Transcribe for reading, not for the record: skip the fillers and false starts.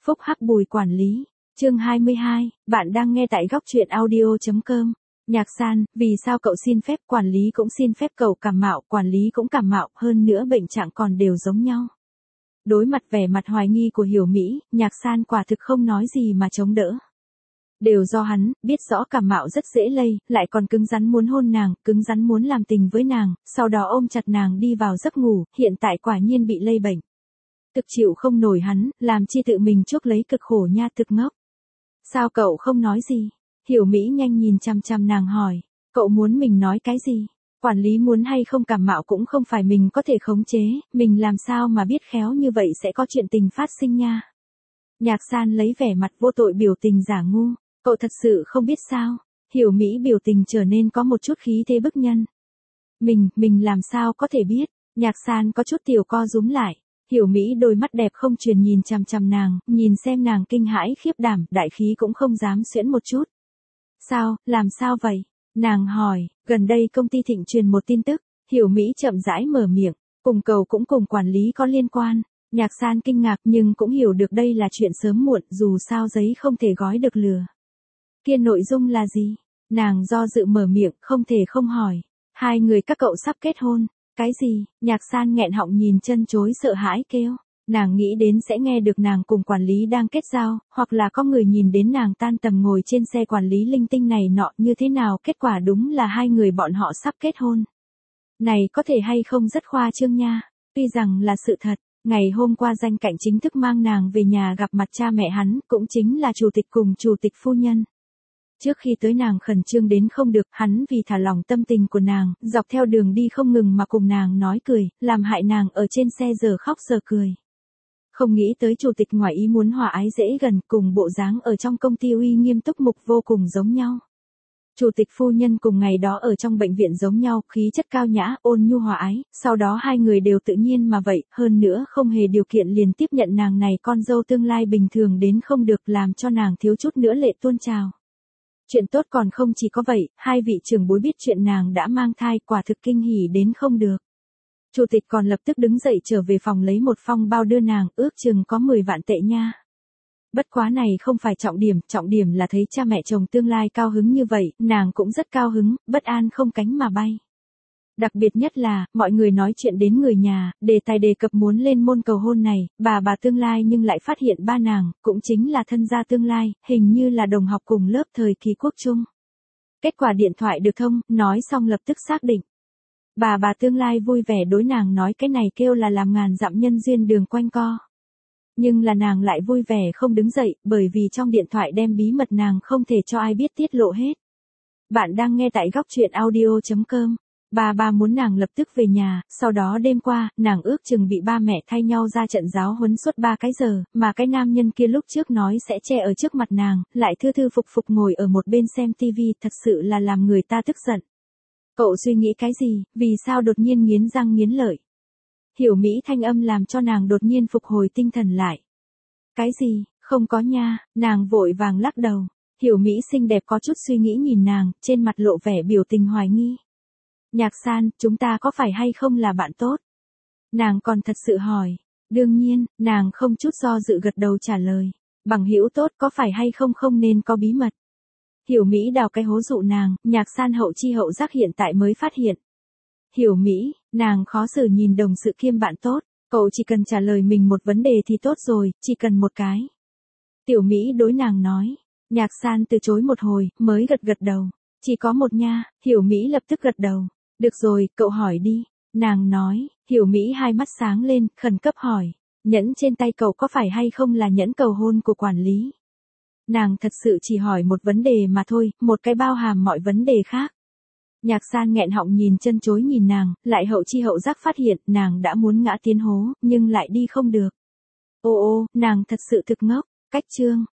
Phúc Hắc Bùi quản lý. Chương 22, bạn đang nghe tại góc truyện audio.com. Nhạc San, vì sao cậu xin phép, quản lý cũng xin phép, cậu cảm mạo, quản lý cũng cảm mạo, hơn nữa bệnh trạng còn đều giống nhau. Đối mặt vẻ mặt hoài nghi của Hiểu Mỹ, Nhạc San quả thực không nói gì mà chống đỡ. Đều do hắn, biết rõ cảm mạo rất dễ lây, lại còn cứng rắn muốn hôn nàng, cứng rắn muốn làm tình với nàng, sau đó ôm chặt nàng đi vào giấc ngủ, hiện tại quả nhiên bị lây bệnh. Thực chịu không nổi hắn, làm chi tự mình chuốc lấy cực khổ nha, thực ngốc. Sao cậu không nói gì? Hiểu Mỹ nhanh nhìn chằm chằm nàng hỏi, cậu muốn mình nói cái gì? Quản lý muốn hay không cảm mạo cũng không phải mình có thể khống chế, mình làm sao mà biết khéo như vậy sẽ có chuyện tình phát sinh nha. Nhạc San lấy vẻ mặt vô tội biểu tình giả ngu, cậu thật sự không biết sao? Hiểu Mỹ biểu tình trở nên có một chút khí thế bức nhân. Mình làm sao có thể biết? Nhạc San có chút tiểu co rúm lại. Hiểu Mỹ đôi mắt đẹp không truyền nhìn chằm chằm nàng, nhìn xem nàng kinh hãi khiếp đảm, đại khí cũng không dám xuyễn một chút. Sao, làm sao vậy? Nàng hỏi, gần đây công ty Thịnh truyền một tin tức, Hiểu Mỹ chậm rãi mở miệng, cùng cầu cũng cùng quản lý có liên quan. Nhạc San kinh ngạc nhưng cũng hiểu được đây là chuyện sớm muộn, dù sao giấy không thể gói được lừa. Kia nội dung là gì? Nàng do dự mở miệng, không thể không hỏi. Hai người các cậu sắp kết hôn. Cái gì? Nhạc San nghẹn họng nhìn chân chối sợ hãi kêu. Nàng nghĩ đến sẽ nghe được nàng cùng quản lý đang kết giao, hoặc là có người nhìn đến nàng tan tầm ngồi trên xe quản lý linh tinh này nọ như thế nào, kết quả đúng là hai người bọn họ sắp kết hôn. Này có thể hay không rất khoa trương nha. Tuy rằng là sự thật, ngày hôm qua Danh Cạnh chính thức mang nàng về nhà gặp mặt cha mẹ hắn, cũng chính là chủ tịch cùng chủ tịch phu nhân. Trước khi tới nàng khẩn trương đến không được, hắn vì thả lỏng tâm tình của nàng, dọc theo đường đi không ngừng mà cùng nàng nói cười, làm hại nàng ở trên xe giờ khóc giờ cười. Không nghĩ tới chủ tịch ngoài ý muốn hòa ái dễ gần, cùng bộ dáng ở trong công ty uy nghiêm túc mục vô cùng giống nhau. Chủ tịch phu nhân cùng ngày đó ở trong bệnh viện giống nhau, khí chất cao nhã, ôn nhu hòa ái, sau đó hai người đều tự nhiên mà vậy, hơn nữa không hề điều kiện liền tiếp nhận nàng này con dâu tương lai bình thường đến không được, làm cho nàng thiếu chút nữa lệ tuôn trào. Chuyện tốt còn không chỉ có vậy, hai vị trưởng bối biết chuyện nàng đã mang thai, quả thực kinh hỉ đến không được. Chủ tịch còn lập tức đứng dậy trở về phòng lấy một phong bao đưa nàng, ước chừng có 10 vạn tệ nha. Bất quá này không phải trọng điểm là thấy cha mẹ chồng tương lai cao hứng như vậy, nàng cũng rất cao hứng, bất an không cánh mà bay. Đặc biệt nhất là, mọi người nói chuyện đến người nhà, đề tài đề cập muốn lên môn cầu hôn này, bà tương lai nhưng lại phát hiện ba nàng, cũng chính là thân gia tương lai, hình như là đồng học cùng lớp thời kỳ quốc trung. Kết quả điện thoại được thông, nói xong lập tức xác định. Bà tương lai vui vẻ đối nàng nói cái này kêu là làm ngàn dặm nhân duyên đường quanh co. Nhưng là nàng lại vui vẻ không đứng dậy, bởi vì trong điện thoại đem bí mật nàng không thể cho ai biết tiết lộ hết. Bạn đang nghe tại góc truyện audio.com. Bà muốn nàng lập tức về nhà, sau đó đêm qua, nàng ước chừng bị ba mẹ thay nhau ra trận giáo huấn suốt 3 cái giờ, mà cái nam nhân kia lúc trước nói sẽ che ở trước mặt nàng, lại thư thư phục phục ngồi ở một bên xem tivi, thật sự là làm người ta tức giận. Cậu suy nghĩ cái gì, vì sao đột nhiên nghiến răng nghiến lợi? Hiểu Mỹ thanh âm làm cho nàng đột nhiên phục hồi tinh thần lại. Cái gì, không có nha, nàng vội vàng lắc đầu. Hiểu Mỹ xinh đẹp có chút suy nghĩ nhìn nàng, trên mặt lộ vẻ biểu tình hoài nghi. Nhạc San, chúng ta có phải hay không là bạn tốt? Nàng còn thật sự hỏi. Đương nhiên, nàng không chút do dự gật đầu trả lời. Bằng hữu tốt có phải hay không không nên có bí mật. Hiểu Mỹ đào cái hố dụ nàng, Nhạc San hậu chi hậu giác hiện tại mới phát hiện. Hiểu Mỹ, nàng khó xử nhìn đồng sự kiêm bạn tốt, cậu chỉ cần trả lời mình một vấn đề thì tốt rồi, chỉ cần một cái. Tiểu Mỹ đối nàng nói. Nhạc San từ chối một hồi, mới gật đầu. Chỉ có một nha, Hiểu Mỹ lập tức gật đầu. Được rồi, cậu hỏi đi. Nàng nói, Hiểu Mỹ hai mắt sáng lên, khẩn cấp hỏi. Nhẫn trên tay cậu có phải hay không là nhẫn cầu hôn của quản lý? Nàng thật sự chỉ hỏi một vấn đề mà thôi, một cái bao hàm mọi vấn đề khác. Nhạc San nghẹn họng nhìn chân chối nhìn nàng, lại hậu chi hậu giác phát hiện nàng đã muốn ngã tiến hố, nhưng lại đi không được. Ô, nàng thật sự thực ngốc. Cách chương.